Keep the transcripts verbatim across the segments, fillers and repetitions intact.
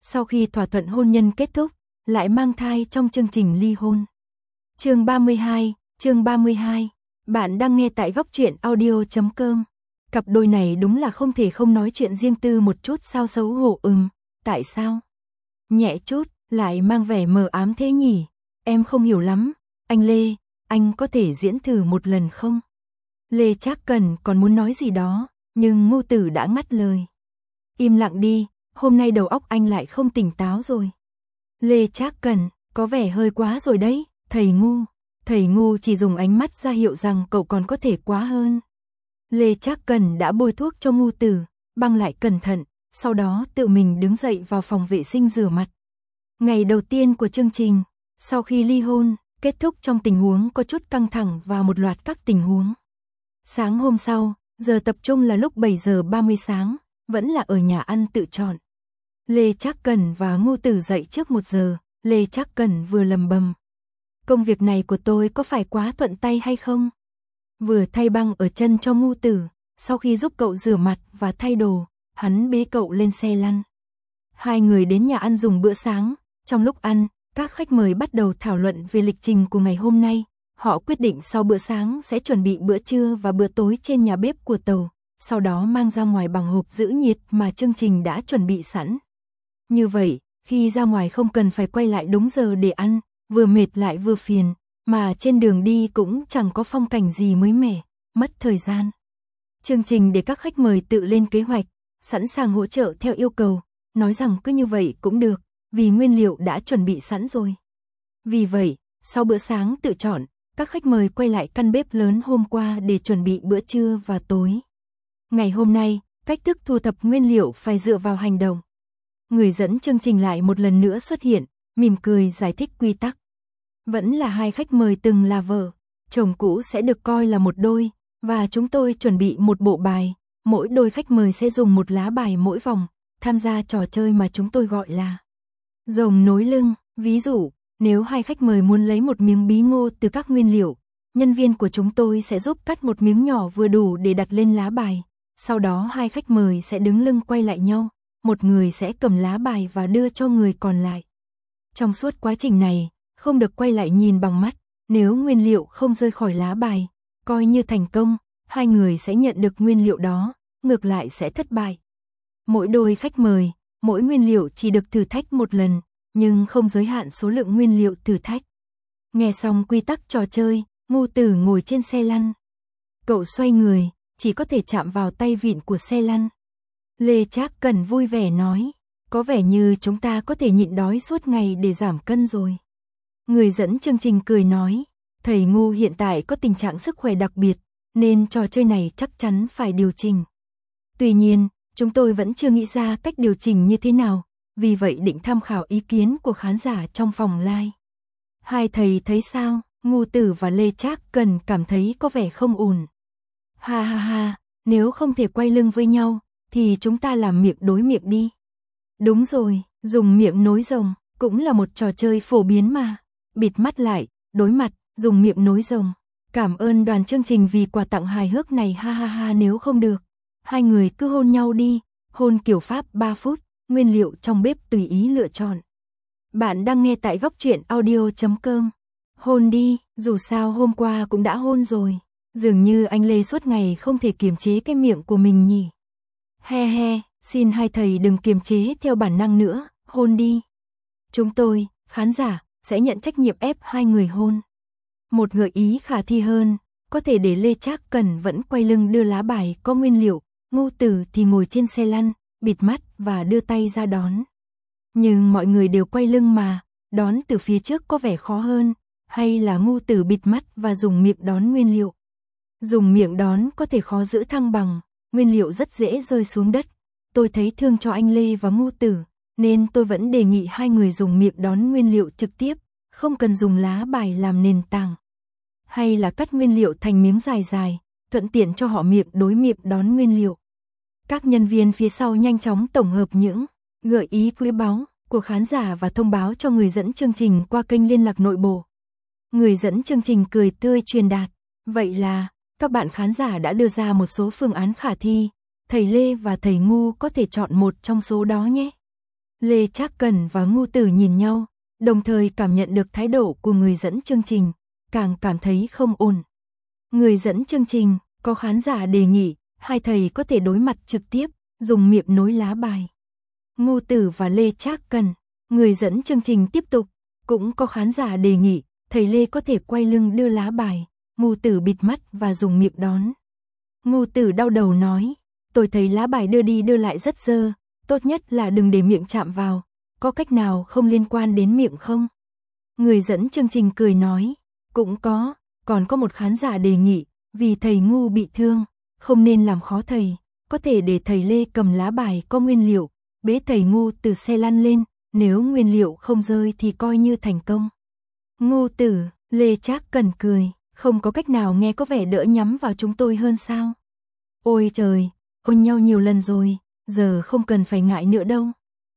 sau khi thỏa thuận hôn nhân kết thúc, lại mang thai trong chương trình ly hôn. Chương ba mươi hai, chương ba mươi hai. Bạn đang nghe tại góc truyện audio chấm com. Cặp đôi này đúng là không thể không nói chuyện riêng tư một chút sao xấu hổ ừm, tại sao? Nhẹ chút, lại mang vẻ mờ ám thế nhỉ? Em không hiểu lắm, anh Lê, anh có thể diễn thử một lần không? Lê Trác Cần còn muốn nói gì đó, nhưng Ngô Tử đã ngắt lời. Im lặng đi, hôm nay đầu óc anh lại không tỉnh táo rồi. Lê Trác Cần, có vẻ hơi quá rồi đấy, thầy ngu. Thầy ngu chỉ dùng ánh mắt ra hiệu rằng cậu còn có thể quá hơn. Lê Trác Cần đã bôi thuốc cho Ngô Tử, băng lại cẩn thận, sau đó tự mình đứng dậy vào phòng vệ sinh rửa mặt. Ngày đầu tiên của chương trình, sau khi ly hôn, kết thúc trong tình huống có chút căng thẳng và một loạt các tình huống. Sáng hôm sau, giờ tập trung là lúc bảy giờ ba mươi sáng, vẫn là ở nhà ăn tự chọn. Lê Trác Cần và Ngô Tử dậy trước một giờ, Lê Trác Cần vừa lầm bầm. Công việc này của tôi có phải quá thuận tay hay không? Vừa thay băng ở chân cho Ngô Tử, sau khi giúp cậu rửa mặt và thay đồ, hắn bế cậu lên xe lăn. Hai người đến nhà ăn dùng bữa sáng, trong lúc ăn, các khách mời bắt đầu thảo luận về lịch trình của ngày hôm nay. Họ quyết định sau bữa sáng sẽ chuẩn bị bữa trưa và bữa tối trên nhà bếp của tàu, sau đó mang ra ngoài bằng hộp giữ nhiệt mà chương trình đã chuẩn bị sẵn. Như vậy, khi ra ngoài không cần phải quay lại đúng giờ để ăn, vừa mệt lại vừa phiền, mà trên đường đi cũng chẳng có phong cảnh gì mới mẻ, mất thời gian. Chương trình để các khách mời tự lên kế hoạch, sẵn sàng hỗ trợ theo yêu cầu, nói rằng cứ như vậy cũng được, vì nguyên liệu đã chuẩn bị sẵn rồi. Vì vậy, sau bữa sáng tự chọn, các khách mời quay lại căn bếp lớn hôm qua để chuẩn bị bữa trưa và tối. Ngày hôm nay, cách thức thu thập nguyên liệu phải dựa vào hành động. Người dẫn chương trình lại một lần nữa xuất hiện, mỉm cười giải thích quy tắc. Vẫn là hai khách mời từng là vợ, chồng cũ sẽ được coi là một đôi, và chúng tôi chuẩn bị một bộ bài, mỗi đôi khách mời sẽ dùng một lá bài mỗi vòng, tham gia trò chơi mà chúng tôi gọi là rồng nối lưng. Ví dụ, nếu hai khách mời muốn lấy một miếng bí ngô từ các nguyên liệu, nhân viên của chúng tôi sẽ giúp cắt một miếng nhỏ vừa đủ để đặt lên lá bài. Sau đó hai khách mời sẽ đứng lưng quay lại nhau, một người sẽ cầm lá bài và đưa cho người còn lại. Trong suốt quá trình này, không được quay lại nhìn bằng mắt, nếu nguyên liệu không rơi khỏi lá bài, coi như thành công, hai người sẽ nhận được nguyên liệu đó, ngược lại sẽ thất bại. Mỗi đôi khách mời, mỗi nguyên liệu chỉ được thử thách một lần, nhưng không giới hạn số lượng nguyên liệu thử thách. Nghe xong quy tắc trò chơi, Ngô Tử ngồi trên xe lăn. Cậu xoay người, chỉ có thể chạm vào tay vịn của xe lăn. Lê Trác Cần vui vẻ nói, có vẻ như chúng ta có thể nhịn đói suốt ngày để giảm cân rồi. Người dẫn chương trình cười nói, thầy Ngô hiện tại có tình trạng sức khỏe đặc biệt, nên trò chơi này chắc chắn phải điều chỉnh. Tuy nhiên, chúng tôi vẫn chưa nghĩ ra cách điều chỉnh như thế nào, vì vậy định tham khảo ý kiến của khán giả trong phòng live. Hai thầy thấy sao? Ngô Tử và Lê Trác Cần cảm thấy có vẻ không ổn. Ha ha ha, nếu không thể quay lưng với nhau, thì chúng ta làm miệng đối miệng đi. Đúng rồi, dùng miệng nối rồng, cũng là một trò chơi phổ biến mà. Bịt mắt lại, đối mặt, dùng miệng nối rồng. Cảm ơn đoàn chương trình vì quà tặng hài hước này ha ha ha, nếu không được, hai người cứ hôn nhau đi, hôn kiểu Pháp ba phút, nguyên liệu trong bếp tùy ý lựa chọn. Bạn đang nghe tại góc truyện audio chấm com. Hôn đi, dù sao hôm qua cũng đã hôn rồi. Dường như anh Lê suốt ngày không thể kiềm chế cái miệng của mình nhỉ. He he, xin hai thầy đừng kiềm chế theo bản năng nữa, hôn đi. Chúng tôi, khán giả, sẽ nhận trách nhiệm ép hai người hôn. Một gợi ý khả thi hơn, có thể để Lê Trác Cần vẫn quay lưng đưa lá bài có nguyên liệu, Ngô Tử thì ngồi trên xe lăn, bịt mắt và đưa tay ra đón. Nhưng mọi người đều quay lưng mà, đón từ phía trước có vẻ khó hơn, hay là Ngô Tử bịt mắt và dùng miệng đón nguyên liệu. Dùng miệng đón có thể khó giữ thăng bằng, nguyên liệu rất dễ rơi xuống đất. Tôi thấy thương cho anh Lê và Ngô Tử, nên tôi vẫn đề nghị hai người dùng miệng đón nguyên liệu trực tiếp, không cần dùng lá bài làm nền tảng. Hay là cắt nguyên liệu thành miếng dài dài, thuận tiện cho họ miệng đối miệng đón nguyên liệu. Các nhân viên phía sau nhanh chóng tổng hợp những gợi ý quý báu của khán giả và thông báo cho người dẫn chương trình qua kênh liên lạc nội bộ. Người dẫn chương trình cười tươi truyền đạt, vậy là các bạn khán giả đã đưa ra một số phương án khả thi, thầy Lê và thầy Ngu có thể chọn một trong số đó nhé. Lê Trác Cần và Ngô Tử nhìn nhau, đồng thời cảm nhận được thái độ của người dẫn chương trình, càng cảm thấy không ổn. Người dẫn chương trình, có khán giả đề nghị, hai thầy có thể đối mặt trực tiếp, dùng miệng nối lá bài. Ngô Tử và Lê Trác Cần, người dẫn chương trình tiếp tục, cũng có khán giả đề nghị, thầy Lê có thể quay lưng đưa lá bài, Ngô Tử bịt mắt và dùng miệng đón. Ngô Tử đau đầu nói, tôi thấy lá bài đưa đi đưa lại rất dơ, tốt nhất là đừng để miệng chạm vào, có cách nào không liên quan đến miệng không? Người dẫn chương trình cười nói, cũng có, còn có một khán giả đề nghị, vì thầy Ngu bị thương, không nên làm khó thầy, có thể để thầy Lê cầm lá bài có nguyên liệu, bế thầy Ngu từ xe lăn lên, nếu nguyên liệu không rơi thì coi như thành công. Ngô Tử, Lê Trác Cần cười, không có cách nào nghe có vẻ đỡ nhắm vào chúng tôi hơn sao? Ôi trời, ôn nhau nhiều lần rồi, giờ không cần phải ngại nữa đâu.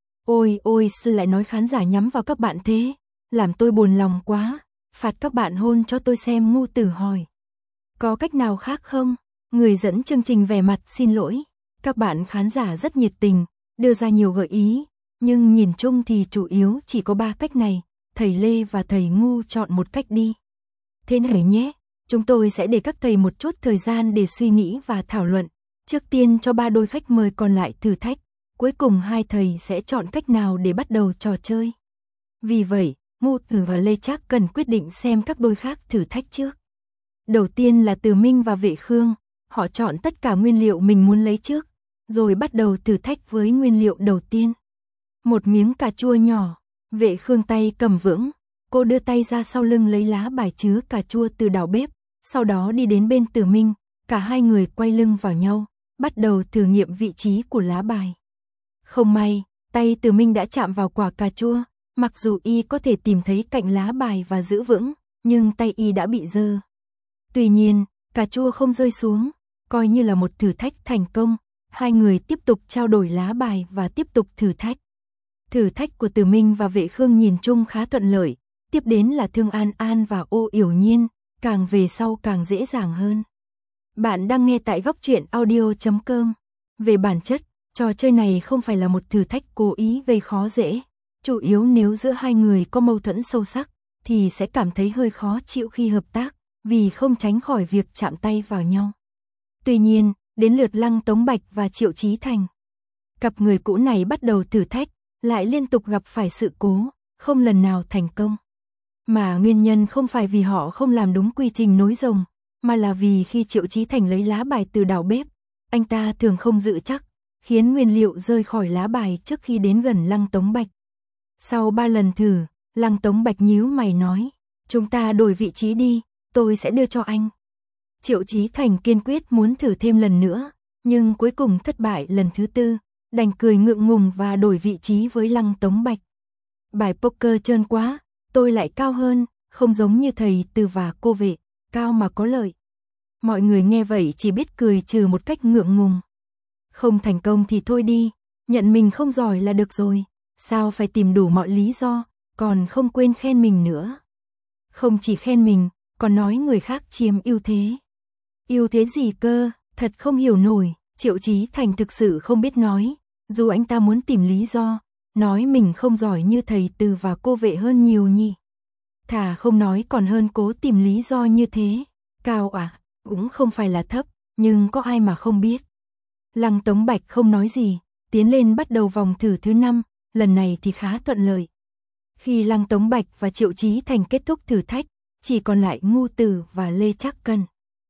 Ôi ôi sư lại nói khán giả nhắm vào các bạn thế, làm tôi buồn lòng quá, phạt các bạn hôn cho tôi xem. Ngô Tử hỏi. Có cách nào khác không? Người dẫn chương trình vẻ mặt xin lỗi, các bạn khán giả rất nhiệt tình, đưa ra nhiều gợi ý, nhưng nhìn chung thì chủ yếu chỉ có ba cách này, thầy Lê và thầy Ngu chọn một cách đi. Thế này nhé, chúng tôi sẽ để các thầy một chút thời gian để suy nghĩ và thảo luận, trước tiên cho ba đôi khách mời còn lại thử thách, cuối cùng hai thầy sẽ chọn cách nào để bắt đầu trò chơi. Vì vậy, Ngô Tử và Lê Trác Cần quyết định xem các đôi khác thử thách trước. Đầu tiên là Từ Minh và Vệ Khương, họ chọn tất cả nguyên liệu mình muốn lấy trước, rồi bắt đầu thử thách với nguyên liệu đầu tiên. Một miếng cà chua nhỏ, Vệ Khương tay cầm vững, cô đưa tay ra sau lưng lấy lá bài chứa cà chua từ đảo bếp, sau đó đi đến bên Từ Minh, cả hai người quay lưng vào nhau, bắt đầu thử nghiệm vị trí của lá bài. Không may, tay Từ Minh đã chạm vào quả cà chua, mặc dù y có thể tìm thấy cạnh lá bài và giữ vững, nhưng tay y đã bị dơ. Tuy nhiên, cà chua không rơi xuống, coi như là một thử thách thành công, hai người tiếp tục trao đổi lá bài và tiếp tục thử thách. Thử thách của Từ Minh và Vệ Khương nhìn chung khá thuận lợi, tiếp đến là Thương An An và Ô Yểu Nhiên, càng về sau càng dễ dàng hơn. Bạn đang nghe tại góc truyện audio chấm com. Về bản chất, trò chơi này không phải là một thử thách cố ý gây khó dễ, chủ yếu nếu giữa hai người có mâu thuẫn sâu sắc, thì sẽ cảm thấy hơi khó chịu khi hợp tác, vì không tránh khỏi việc chạm tay vào nhau. Tuy nhiên, đến lượt Lăng Tống Bạch và Triệu Chí Thành. Cặp người cũ này bắt đầu thử thách, lại liên tục gặp phải sự cố, không lần nào thành công. Mà nguyên nhân không phải vì họ không làm đúng quy trình nối rồng, mà là vì khi Triệu Chí Thành lấy lá bài từ đảo bếp, anh ta thường không giữ chắc, khiến nguyên liệu rơi khỏi lá bài trước khi đến gần Lăng Tống Bạch. Sau ba lần thử, Lăng Tống Bạch nhíu mày nói, chúng ta đổi vị trí đi, tôi sẽ đưa cho anh. Triệu Chí Thành kiên quyết muốn thử thêm lần nữa, nhưng cuối cùng thất bại lần thứ tư, đành cười ngượng ngùng và đổi vị trí với Lăng Tống Bạch. Bài poker trơn quá, tôi lại cao hơn, không giống như thầy Từ và cô Vệ, cao mà có lợi. Mọi người nghe vậy chỉ biết cười trừ một cách ngượng ngùng. Không thành công thì thôi đi, nhận mình không giỏi là được rồi, sao phải tìm đủ mọi lý do, còn không quên khen mình nữa. Không chỉ khen mình, còn nói người khác chiếm ưu thế. Ưu thế gì cơ, thật không hiểu nổi, Triệu Chí Thành thực sự không biết nói, dù anh ta muốn tìm lý do, nói mình không giỏi như thầy Từ và cô Vệ hơn nhiều nhỉ. Thà không nói còn hơn cố tìm lý do như thế. Cao à, cũng không phải là thấp, nhưng có ai mà không biết. Lăng Tống Bạch không nói gì, tiến lên bắt đầu vòng thử thứ năm, lần này thì khá thuận lợi. Khi Lăng Tống Bạch và Triệu Chí Thành kết thúc thử thách, chỉ còn lại Ngô Tử và Lê Trác Cần.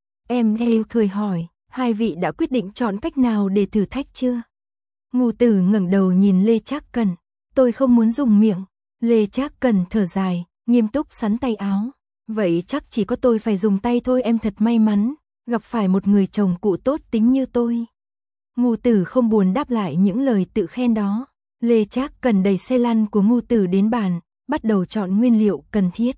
Em heo cười hỏi, hai vị đã quyết định chọn cách nào để thử thách chưa? Ngô Tử ngẩng đầu nhìn Lê Trác Cần, tôi không muốn dùng miệng. Lê Trác Cần thở dài, nghiêm túc xắn tay áo. Vậy chắc chỉ có tôi phải dùng tay thôi, em thật may mắn, gặp phải một người chồng cụ tốt tính như tôi. Ngô Tử không buồn đáp lại những lời tự khen đó. Lê Trác Cần đẩy xe lăn của Ngô Tử đến bàn, bắt đầu chọn nguyên liệu cần thiết.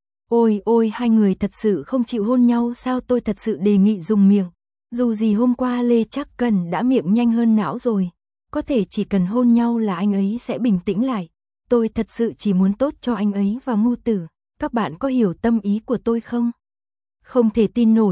Ôi ôi, hai người thật sự không chịu hôn nhau sao? Tôi thật sự đề nghị dùng miệng. Dù gì hôm qua Lê Trác Cần đã miệng nhanh hơn não rồi, có thể chỉ cần hôn nhau là anh ấy sẽ bình tĩnh lại. Tôi thật sự chỉ muốn tốt cho anh ấy và Ngô Tử. Các bạn có hiểu tâm ý của tôi không? Không thể tin nổi,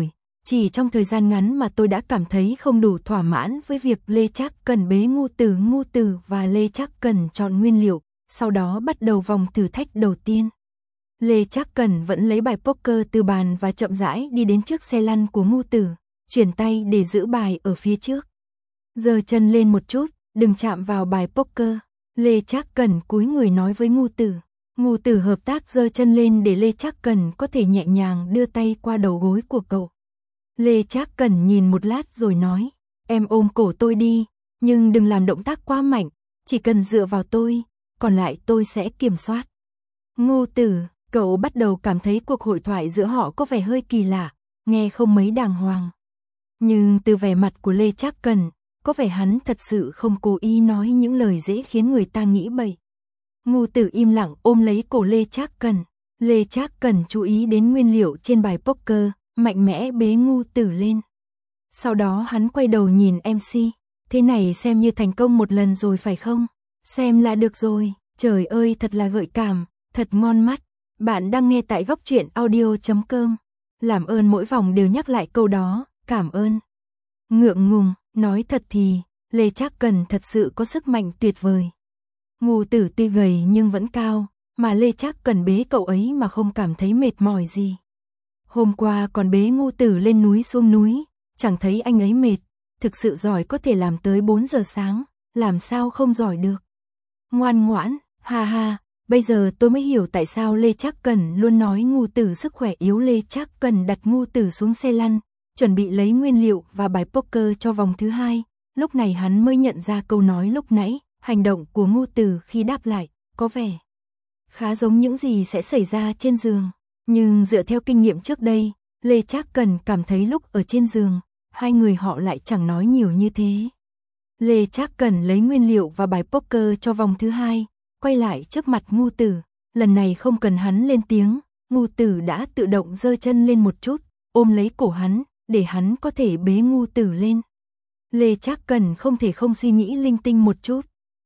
Chỉ trong thời gian ngắn mà tôi đã cảm thấy không đủ thỏa mãn với việc Lê Trác Cần bế Ngưu Tử, Ngưu Tử và Lê Trác Cần chọn nguyên liệu, sau đó bắt đầu vòng thử thách đầu tiên. Lê Trác Cần vẫn lấy bài poker từ bàn và chậm rãi đi đến trước xe lăn của Ngưu Tử, chuyển tay để giữ bài ở phía trước. Giơ chân lên một chút, đừng chạm vào bài poker. Lê Trác Cần cúi người nói với Ngưu Tử. Ngưu Tử hợp tác giơ chân lên để Lê Trác Cần có thể nhẹ nhàng đưa tay qua đầu gối của cậu. Lê Trác Cần nhìn một lát rồi nói, em ôm cổ tôi đi, nhưng đừng làm động tác quá mạnh, chỉ cần dựa vào tôi, còn lại tôi sẽ kiểm soát. Ngưu Tử, cậu bắt đầu cảm thấy cuộc hội thoại giữa họ có vẻ hơi kỳ lạ, nghe không mấy đàng hoàng. Nhưng từ vẻ mặt của Lê Trác Cần, có vẻ hắn thật sự không cố ý nói những lời dễ khiến người ta nghĩ bậy. Ngưu Tử im lặng ôm lấy cổ Lê Trác Cần. Lê Trác Cần chú ý đến nguyên liệu trên bài poker, mạnh mẽ bế Ngưu Tử lên. Sau đó hắn quay đầu nhìn em xê, thế này xem như thành công một lần rồi phải không? Xem là được rồi, trời ơi thật là gợi cảm, thật ngon mắt. Bạn đang nghe tại góc truyện audio chấm com. Làm ơn mỗi vòng đều nhắc lại câu đó, cảm ơn. Ngượng ngùng, nói thật thì, Lê Trác Cần thật sự có sức mạnh tuyệt vời. Ngưu Tử tuy gầy nhưng vẫn cao, mà Lê Trác Cần bế cậu ấy mà không cảm thấy mệt mỏi gì. Hôm qua còn bế Ngưu Tử lên núi xuống núi, chẳng thấy anh ấy mệt, thực sự giỏi có thể làm tới bốn giờ sáng, làm sao không giỏi được. Ngoan ngoãn, ha ha, bây giờ tôi mới hiểu tại sao Lê Trác Cần luôn nói Ngưu Tử sức khỏe yếu. Lê Trác Cần đặt Ngưu Tử xuống xe lăn, chuẩn bị lấy nguyên liệu và bài poker cho vòng thứ hai, lúc này hắn mới nhận ra câu nói lúc nãy, hành động của Ngưu Tử khi đáp lại, có vẻ khá giống những gì sẽ xảy ra trên giường. Nhưng dựa theo kinh nghiệm trước đây, Lê Trác Cần cảm thấy lúc ở trên giường, hai người họ lại chẳng nói nhiều như thế. Lê Trác Cần lấy nguyên liệu và bài poker cho vòng thứ hai, quay lại trước mặt Ngưu Tử, lần này không cần hắn lên tiếng, Ngưu Tử đã tự động giơ chân lên một chút, ôm lấy cổ hắn, để hắn có thể bế Ngưu Tử lên. Lê Trác Cần không thể không suy nghĩ linh tinh một chút.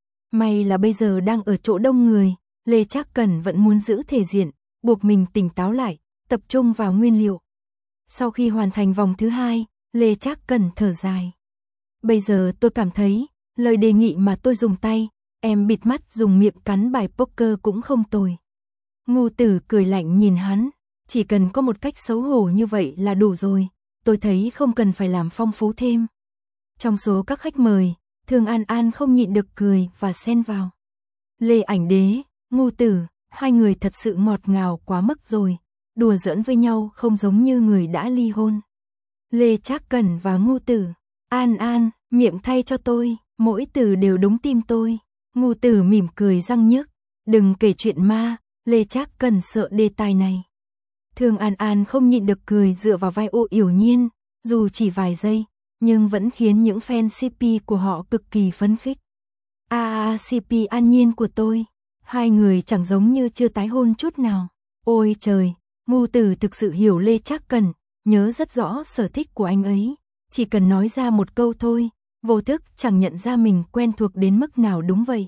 May là bây giờ đang ở chỗ đông người, Lê Trác Cần vẫn muốn giữ thể diện, buộc mình tỉnh táo lại, tập trung vào nguyên liệu. Sau khi hoàn thành vòng thứ hai, Lê Trác Cần thở dài. Bây giờ tôi cảm thấy, lời đề nghị mà tôi dùng tay, em bịt mắt dùng miệng cắn bài poker cũng không tồi. Ngưu Tử cười lạnh nhìn hắn, chỉ cần có một cách xấu hổ như vậy là đủ rồi, tôi thấy không cần phải làm phong phú thêm. Trong số các khách mời, Thương An An không nhịn được cười và xen vào. Lê Ảnh Đế, Ngưu Tử, hai người thật sự ngọt ngào quá mức rồi, đùa giỡn với nhau không giống như người đã ly hôn. Lê Trác Cần và Ngưu Tử, An An, miệng thay cho tôi, mỗi từ đều đúng tim tôi. Ngưu Tử mỉm cười răng nhức, đừng kể chuyện ma, Lê Trác Cần sợ đề tài này. Thương An An không nhịn được cười dựa vào vai Ô Yểu Nhiên, dù chỉ vài giây, nhưng vẫn khiến những fan xê pê của họ cực kỳ phấn khích. A a xê pê An Nhiên của tôi, hai người chẳng giống như chưa tái hôn chút nào. Ôi trời, Ngưu Tử thực sự hiểu Lê Trác Cần, nhớ rất rõ sở thích của anh ấy, chỉ cần nói ra một câu thôi, vô thức chẳng nhận ra mình quen thuộc đến mức nào đúng vậy.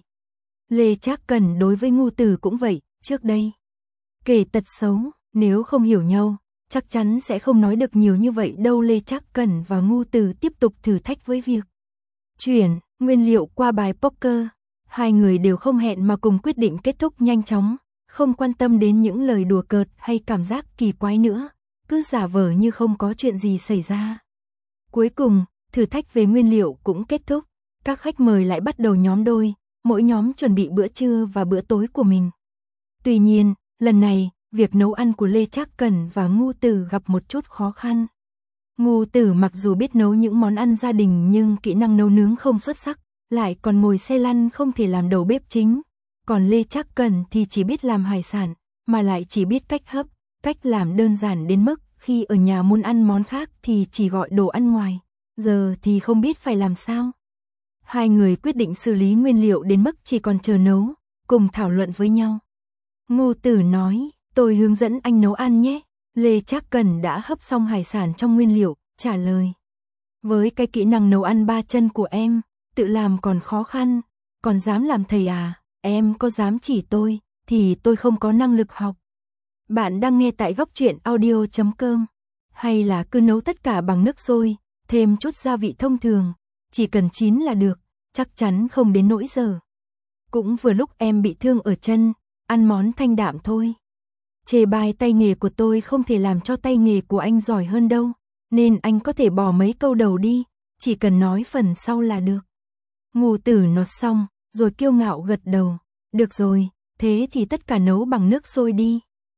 Lê Trác Cần đối với Ngưu Tử cũng vậy, trước đây. Kể tật xấu, nếu không hiểu nhau, chắc chắn sẽ không nói được nhiều như vậy đâu. Lê Trác Cần và Ngưu Tử tiếp tục thử thách với việc chuyển nguyên liệu qua bài poker. Hai người đều không hẹn mà cùng quyết định kết thúc nhanh chóng, không quan tâm đến những lời đùa cợt hay cảm giác kỳ quái nữa, cứ giả vờ như không có chuyện gì xảy ra. Cuối cùng, thử thách về nguyên liệu cũng kết thúc, các khách mời lại bắt đầu nhóm đôi, mỗi nhóm chuẩn bị bữa trưa và bữa tối của mình. Tuy nhiên, lần này, việc nấu ăn của Lê Trác Cần và Ngưu Tử gặp một chút khó khăn. Ngưu Tử mặc dù biết nấu những món ăn gia đình nhưng kỹ năng nấu nướng không xuất sắc, lại còn ngồi xe lăn không thể làm đầu bếp chính. Còn Lê Trác Cần thì chỉ biết làm hải sản, mà lại chỉ biết cách hấp, cách làm đơn giản đến mức khi ở nhà muốn ăn món khác thì chỉ gọi đồ ăn ngoài, giờ thì không biết phải làm sao. Hai người quyết định xử lý nguyên liệu đến mức chỉ còn chờ nấu, cùng thảo luận với nhau. Ngưu Tử nói, tôi hướng dẫn anh nấu ăn nhé. Lê Trác Cần đã hấp xong hải sản trong nguyên liệu, trả lời. Với cái kỹ năng nấu ăn ba chân của em, tự làm còn khó khăn, còn dám làm thầy à, em có dám chỉ tôi, thì tôi không có năng lực học. Bạn đang nghe tại góc truyện audio chấm com. Hay là cứ nấu tất cả bằng nước sôi, thêm chút gia vị thông thường, chỉ cần chín là được, chắc chắn không đến nỗi giờ. Cũng vừa lúc em bị thương ở chân, ăn món thanh đạm thôi. Chê bai tay nghề của tôi không thể làm cho tay nghề của anh giỏi hơn đâu, nên anh có thể bỏ mấy câu đầu đi, chỉ cần nói phần sau là được. Ngô Tử nói xong, rồi kiêu ngạo gật đầu. Được rồi, thế thì tất cả nấu bằng nước sôi đi.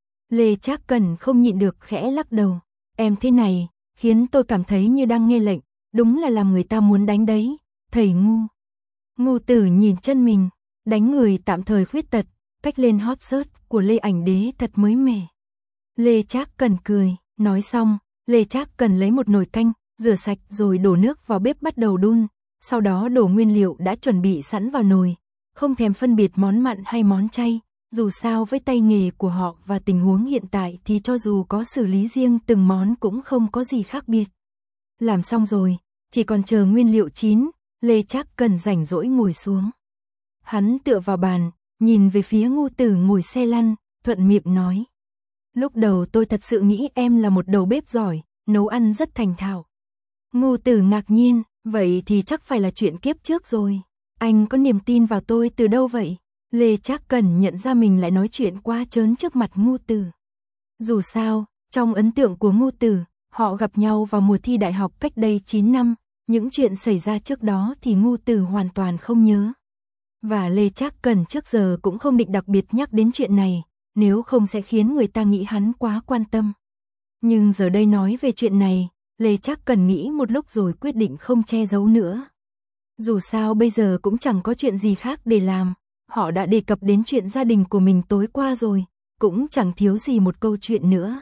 Lê Trác Cần không nhịn được khẽ lắc đầu. Em thế này, khiến tôi cảm thấy như đang nghe lệnh, đúng là làm người ta muốn đánh đấy, thầy ngu. Ngô Tử nhìn chân mình, đánh người tạm thời khuyết tật, cách lên hot search của Lê Ảnh Đế thật mới mẻ. Lê Trác Cần cười, nói xong, Lê Trác Cần lấy một nồi canh, rửa sạch rồi đổ nước vào bếp bắt đầu đun, sau đó đổ nguyên liệu đã chuẩn bị sẵn vào nồi, không thèm phân biệt món mặn hay món chay, dù sao với tay nghề của họ và tình huống hiện tại thì cho dù có xử lý riêng từng món cũng không có gì khác biệt. Làm xong rồi, chỉ còn chờ nguyên liệu chín, Lê Trác Cần rảnh rỗi ngồi xuống. Hắn tựa vào bàn, nhìn về phía Ngô Tử ngồi xe lăn, thuận miệng nói. Lúc đầu tôi thật sự nghĩ em là một đầu bếp giỏi, nấu ăn rất thành thạo. Ngô Tử ngạc nhiên, vậy thì chắc phải là chuyện kiếp trước rồi. Anh có niềm tin vào tôi từ đâu vậy? Lê Trác Cần nhận ra mình lại nói chuyện quá trớn trước mặt Ngô Tử. Dù sao, trong ấn tượng của Ngô Tử, họ gặp nhau vào mùa thi đại học cách đây chín năm, những chuyện xảy ra trước đó thì Ngô Tử hoàn toàn không nhớ. Và Lê Trác Cần trước giờ cũng không định đặc biệt nhắc đến chuyện này, nếu không sẽ khiến người ta nghĩ hắn quá quan tâm. Nhưng giờ đây nói về chuyện này, Lê Trác Cần nghĩ một lúc rồi quyết định không che giấu nữa. Dù sao bây giờ cũng chẳng có chuyện gì khác để làm, họ đã đề cập đến chuyện gia đình của mình tối qua rồi, cũng chẳng thiếu gì một câu chuyện nữa.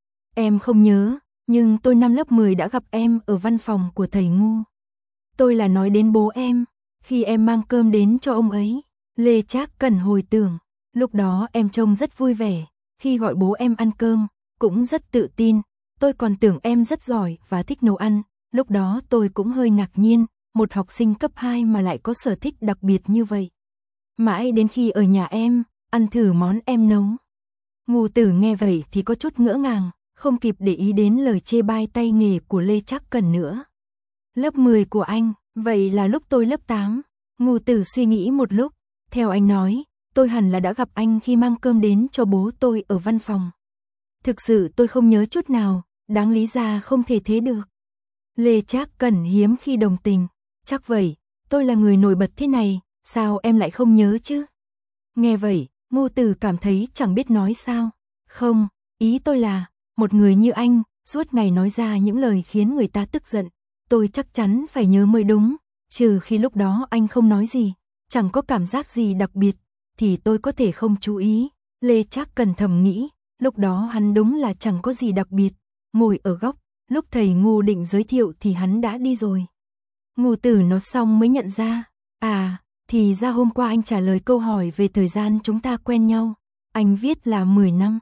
Em không nhớ, nhưng tôi năm lớp mười đã gặp em ở văn phòng của thầy Ngu. Tôi là nói đến bố em, khi em mang cơm đến cho ông ấy. Lê Trác Cần hồi tưởng, lúc đó em trông rất vui vẻ, khi gọi bố em ăn cơm, cũng rất tự tin, tôi còn tưởng em rất giỏi và thích nấu ăn, lúc đó tôi cũng hơi ngạc nhiên, một học sinh cấp hai mà lại có sở thích đặc biệt như vậy. Mãi đến khi ở nhà em, ăn thử món em nấu. Ngô Tử nghe vậy thì có chút ngỡ ngàng, không kịp để ý đến lời chê bai tay nghề của Lê Trác Cần nữa. Lớp mười của anh, vậy là lúc tôi lớp tám. Ngô Tử suy nghĩ một lúc, theo anh nói, tôi hẳn là đã gặp anh khi mang cơm đến cho bố tôi ở văn phòng. Thực sự tôi không nhớ chút nào, đáng lý ra không thể thế được. Lê Trác Cần hiếm khi đồng tình, chắc vậy, tôi là người nổi bật thế này, sao em lại không nhớ chứ? Nghe vậy, Ngô Tử cảm thấy chẳng biết nói sao. Không, ý tôi là, một người như anh, suốt ngày nói ra những lời khiến người ta tức giận, tôi chắc chắn phải nhớ mới đúng, trừ khi lúc đó anh không nói gì, chẳng có cảm giác gì đặc biệt, thì tôi có thể không chú ý. Lê Trác Cần thầm nghĩ, lúc đó hắn đúng là chẳng có gì đặc biệt, ngồi ở góc, lúc thầy Ngô định giới thiệu thì hắn đã đi rồi. Ngô Tử nói xong mới nhận ra, à, thì ra hôm qua anh trả lời câu hỏi về thời gian chúng ta quen nhau, anh viết là mười năm.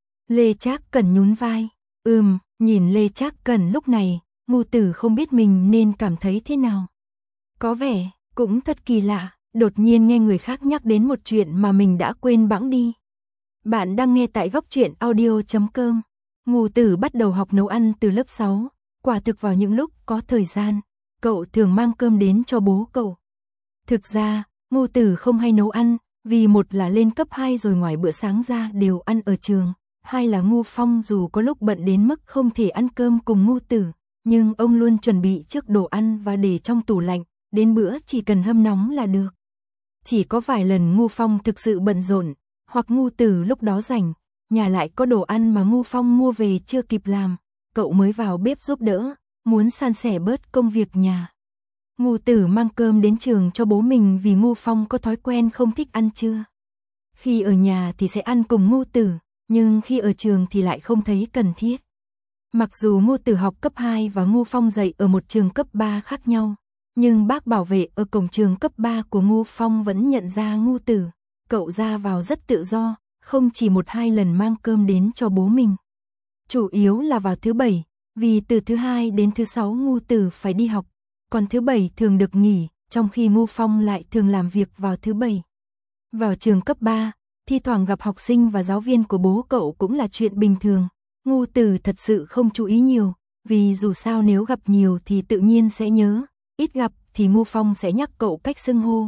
Lê Trác Cần nhún vai, ừm, nhìn Lê Trác Cần lúc này, Ngô Tử không biết mình nên cảm thấy thế nào. Có vẻ, cũng thật kỳ lạ, đột nhiên nghe người khác nhắc đến một chuyện mà mình đã quên bẵng đi. Bạn đang nghe tại góc truyện audio chấm com. Ngô Tử bắt đầu học nấu ăn từ lớp sáu, quả thực vào những lúc có thời gian, cậu thường mang cơm đến cho bố cậu. Thực ra, Ngô Tử không hay nấu ăn, vì một là lên cấp hai rồi ngoài bữa sáng ra đều ăn ở trường, hai là Ngô Phong dù có lúc bận đến mức không thể ăn cơm cùng Ngô Tử, nhưng ông luôn chuẩn bị trước đồ ăn và để trong tủ lạnh, đến bữa chỉ cần hâm nóng là được. Chỉ có vài lần Ngô Phong thực sự bận rộn, hoặc Ngô Tử lúc đó rảnh, nhà lại có đồ ăn mà Ngô Phong mua về chưa kịp làm, cậu mới vào bếp giúp đỡ, muốn san sẻ bớt công việc nhà. Ngô Tử mang cơm đến trường cho bố mình vì Ngô Phong có thói quen không thích ăn trưa. Khi ở nhà thì sẽ ăn cùng Ngô Tử, nhưng khi ở trường thì lại không thấy cần thiết. Mặc dù Ngô Tử học cấp hai và Ngô Phong dạy ở một trường cấp ba khác nhau, nhưng bác bảo vệ ở cổng trường cấp ba của Ngô Phong vẫn nhận ra Ngô Tử. Cậu ra vào rất tự do, không chỉ một hai lần mang cơm đến cho bố mình. Chủ yếu là vào thứ bảy, vì từ thứ hai đến thứ sáu Ngô Tử phải đi học, còn thứ bảy thường được nghỉ, trong khi Ngô Phong lại thường làm việc vào thứ bảy. Vào trường cấp ba, thi thoảng gặp học sinh và giáo viên của bố cậu cũng là chuyện bình thường, Ngu Tử thật sự không chú ý nhiều, vì dù sao nếu gặp nhiều thì tự nhiên sẽ nhớ, ít gặp thì Ngu Phong sẽ nhắc cậu cách xưng hô.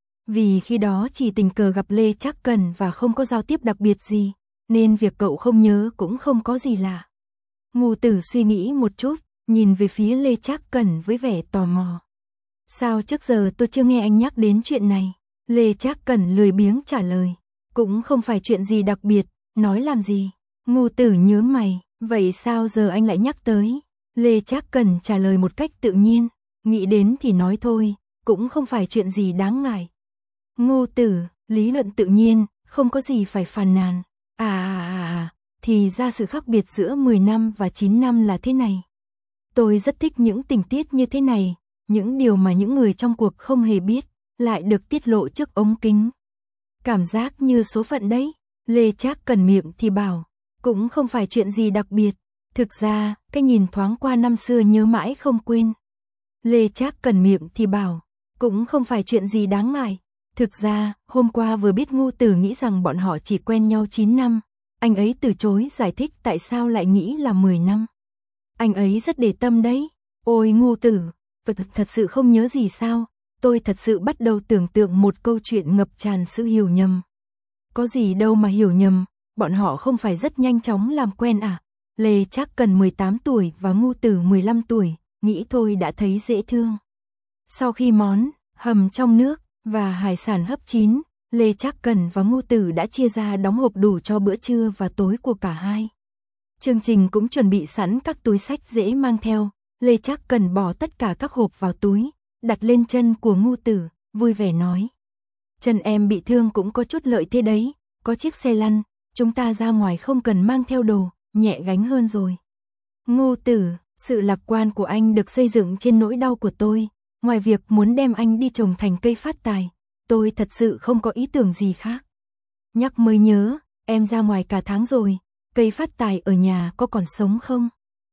Vì khi đó chỉ tình cờ gặp Lê Trác Cần và không có giao tiếp đặc biệt gì, nên việc cậu không nhớ cũng không có gì lạ. Ngu Tử suy nghĩ một chút, nhìn về phía Lê Trác Cần với vẻ tò mò. Sao trước giờ tôi chưa nghe anh nhắc đến chuyện này? Lê Trác Cần lười biếng trả lời. Cũng không phải chuyện gì đặc biệt, nói làm gì? Ngu Tử nhớ mày, vậy sao giờ anh lại nhắc tới? Lê Trác Cần trả lời một cách tự nhiên, nghĩ đến thì nói thôi, cũng không phải chuyện gì đáng ngại. Ngu Tử, lý luận tự nhiên, không có gì phải phàn nàn. À à à à, thì ra sự khác biệt giữa mười năm và chín năm là thế này. Tôi rất thích những tình tiết như thế này, những điều mà những người trong cuộc không hề biết, lại được tiết lộ trước ống kính. Cảm giác như số phận đấy. Lê Trác Cần miệng thì bảo, cũng không phải chuyện gì đặc biệt. Thực ra, cái nhìn thoáng qua năm xưa nhớ mãi không quên. Lê Trác Cần miệng thì bảo, cũng không phải chuyện gì đáng ngại. Thực ra, hôm qua vừa biết Ngu Tử nghĩ rằng bọn họ chỉ quen nhau chín năm. Anh ấy từ chối giải thích tại sao lại nghĩ là mười năm. Anh ấy rất để tâm đấy. Ôi Ngu Tử, tôi thật sự không nhớ gì sao? Tôi thật sự bắt đầu tưởng tượng một câu chuyện ngập tràn sự hiểu nhầm. Có gì đâu mà hiểu nhầm, bọn họ không phải rất nhanh chóng làm quen à? Lê Trác Cần mười tám tuổi và Ngu Tử mười lăm tuổi, nghĩ thôi đã thấy dễ thương. Sau khi món hầm trong nước và hải sản hấp chín, Lê Trác Cần và Ngu Tử đã chia ra đóng hộp đủ cho bữa trưa và tối của cả hai. Chương trình cũng chuẩn bị sẵn các túi xách dễ mang theo. Lê Trác Cần bỏ tất cả các hộp vào túi, đặt lên chân của Ngu Tử, vui vẻ nói. Chân em bị thương cũng có chút lợi thế đấy, có chiếc xe lăn, chúng ta ra ngoài không cần mang theo đồ, nhẹ gánh hơn rồi. Ngu Tử, sự lạc quan của anh được xây dựng trên nỗi đau của tôi, ngoài việc muốn đem anh đi trồng thành cây phát tài, tôi thật sự không có ý tưởng gì khác. Nhắc mới nhớ, em ra ngoài cả tháng rồi, cây phát tài ở nhà có còn sống không?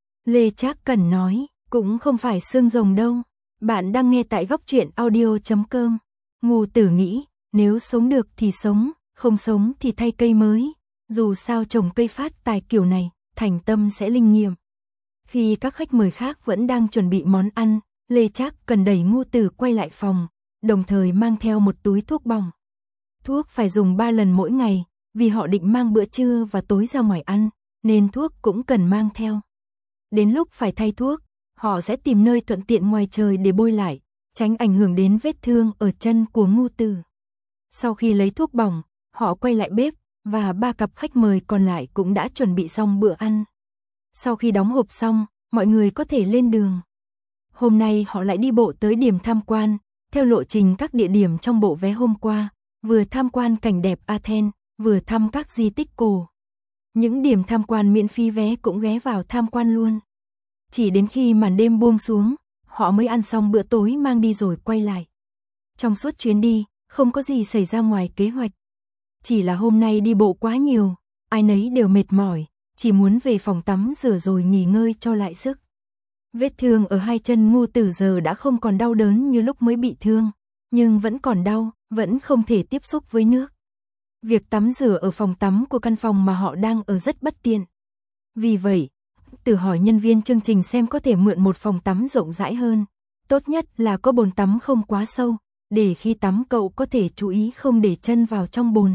Lê Trác Cần nói, cũng không phải xương rồng đâu. Bạn đang nghe tại góc truyện audio chấm com. Ngu Tử nghĩ, nếu sống được thì sống, không sống thì thay cây mới. Dù sao trồng cây phát tài kiểu này, thành tâm sẽ linh nghiệm. Khi các khách mời khác vẫn đang chuẩn bị món ăn, Lê Trác Cần đẩy Ngu Tử quay lại phòng, đồng thời mang theo một túi thuốc bỏng. Thuốc phải dùng ba lần mỗi ngày, vì họ định mang bữa trưa và tối ra ngoài ăn, nên thuốc cũng cần mang theo. Đến lúc phải thay thuốc, họ sẽ tìm nơi thuận tiện ngoài trời để bôi lại, tránh ảnh hưởng đến vết thương ở chân của Ngu Tử. Sau khi lấy thuốc bỏng, họ quay lại bếp, và ba cặp khách mời còn lại cũng đã chuẩn bị xong bữa ăn. Sau khi đóng hộp xong, mọi người có thể lên đường. Hôm nay họ lại đi bộ tới điểm tham quan, theo lộ trình các địa điểm trong bộ vé hôm qua, vừa tham quan cảnh đẹp Athens, vừa thăm các di tích cổ. Những điểm tham quan miễn phí vé cũng ghé vào tham quan luôn. Chỉ đến khi màn đêm buông xuống, họ mới ăn xong bữa tối mang đi rồi quay lại. Trong suốt chuyến đi, không có gì xảy ra ngoài kế hoạch. Chỉ là hôm nay đi bộ quá nhiều, ai nấy đều mệt mỏi, chỉ muốn về phòng tắm rửa rồi nghỉ ngơi cho lại sức. Vết thương ở hai chân Ngu Tử giờ đã không còn đau đớn như lúc mới bị thương, nhưng vẫn còn đau, vẫn không thể tiếp xúc với nước. Việc tắm rửa ở phòng tắm của căn phòng mà họ đang ở rất bất tiện. Vì vậy, Tử hỏi nhân viên chương trình xem có thể mượn một phòng tắm rộng rãi hơn. Tốt nhất là có bồn tắm không quá sâu, để khi tắm cậu có thể chú ý không để chân vào trong bồn.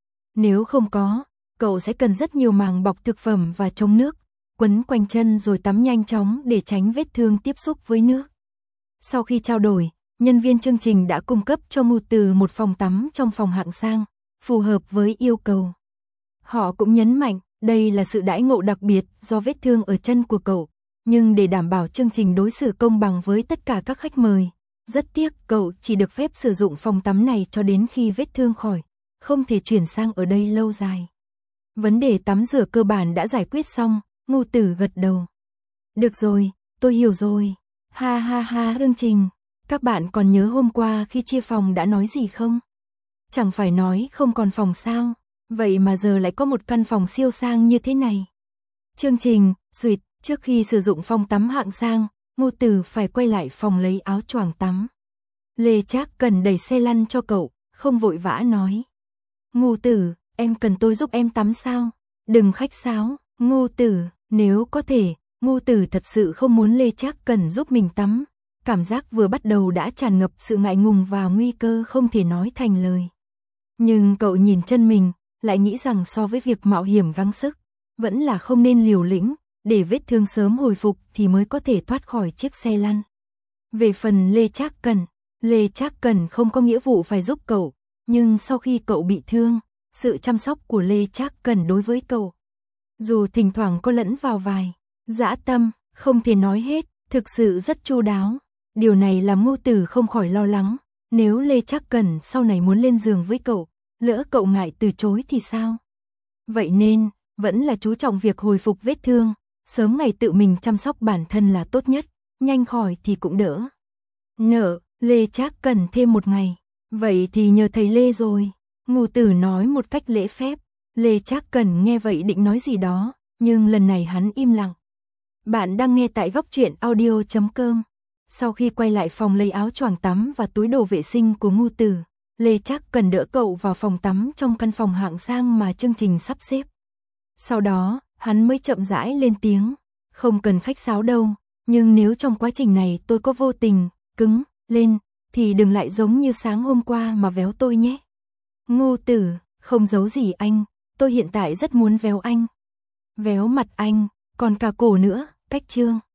Nếu không có, cậu sẽ cần rất nhiều màng bọc thực phẩm và chống nước, quấn quanh chân rồi tắm nhanh chóng để tránh vết thương tiếp xúc với nước. Sau khi trao đổi, nhân viên chương trình đã cung cấp cho Ngu Tử một phòng tắm trong phòng hạng sang, phù hợp với yêu cầu. Họ cũng nhấn mạnh, đây là sự đãi ngộ đặc biệt do vết thương ở chân của cậu, nhưng để đảm bảo chương trình đối xử công bằng với tất cả các khách mời, rất tiếc cậu chỉ được phép sử dụng phòng tắm này cho đến khi vết thương khỏi, không thể chuyển sang ở đây lâu dài. Vấn đề tắm rửa cơ bản đã giải quyết xong, Ngu Tử gật đầu. Được rồi, tôi hiểu rồi. Ha ha ha, chương trình. Các bạn còn nhớ hôm qua khi chia phòng đã nói gì không? Chẳng phải nói không còn phòng sao? Vậy mà giờ lại có một căn phòng siêu sang như thế này. Chương trình, duyệt, trước khi sử dụng phòng tắm hạng sang, Ngu Tử phải quay lại phòng lấy áo choàng tắm. Lê Trác Cần đẩy xe lăn cho cậu, không vội vã nói. Ngu Tử, em cần tôi giúp em tắm sao? Đừng khách sáo, Ngô Tử, nếu có thể, Ngô Tử thật sự không muốn Lê Trác Cần giúp mình tắm. Cảm giác vừa bắt đầu đã tràn ngập sự ngại ngùng và nguy cơ không thể nói thành lời. Nhưng cậu nhìn chân mình, lại nghĩ rằng so với việc mạo hiểm gắng sức, vẫn là không nên liều lĩnh, để vết thương sớm hồi phục thì mới có thể thoát khỏi chiếc xe lăn. Về phần Lê Trác Cần, Lê Trác Cần không có nghĩa vụ phải giúp cậu, nhưng sau khi cậu bị thương, sự chăm sóc của Lê Trác Cần đối với cậu, dù thỉnh thoảng có lẫn vào vài dã tâm, không thể nói hết, thực sự rất chu đáo. Điều này làm Ngô Tử không khỏi lo lắng, nếu Lê Trác Cần sau này muốn lên giường với cậu, lỡ cậu ngại từ chối thì sao? Vậy nên, vẫn là chú trọng việc hồi phục vết thương, sớm ngày tự mình chăm sóc bản thân là tốt nhất, nhanh khỏi thì cũng đỡ. Nợ, Lê Trác Cần thêm một ngày, vậy thì nhờ thầy Lê rồi. Ngô Tử nói một cách lễ phép, Lê Trác Cần nghe vậy định nói gì đó, nhưng lần này hắn im lặng. Bạn đang nghe tại góc truyện audio chấm com. Sau khi quay lại phòng lấy áo choàng tắm và túi đồ vệ sinh của Ngô Tử, Lê Trác Cần đỡ cậu vào phòng tắm trong căn phòng hạng sang mà chương trình sắp xếp. Sau đó, hắn mới chậm rãi lên tiếng, không cần khách sáo đâu, nhưng nếu trong quá trình này tôi có vô tình, cứng, lên, thì đừng lại giống như sáng hôm qua mà véo tôi nhé. Ngô Tử, không giấu gì anh, tôi hiện tại rất muốn véo anh. Véo mặt anh, còn cả cổ nữa, cách chương.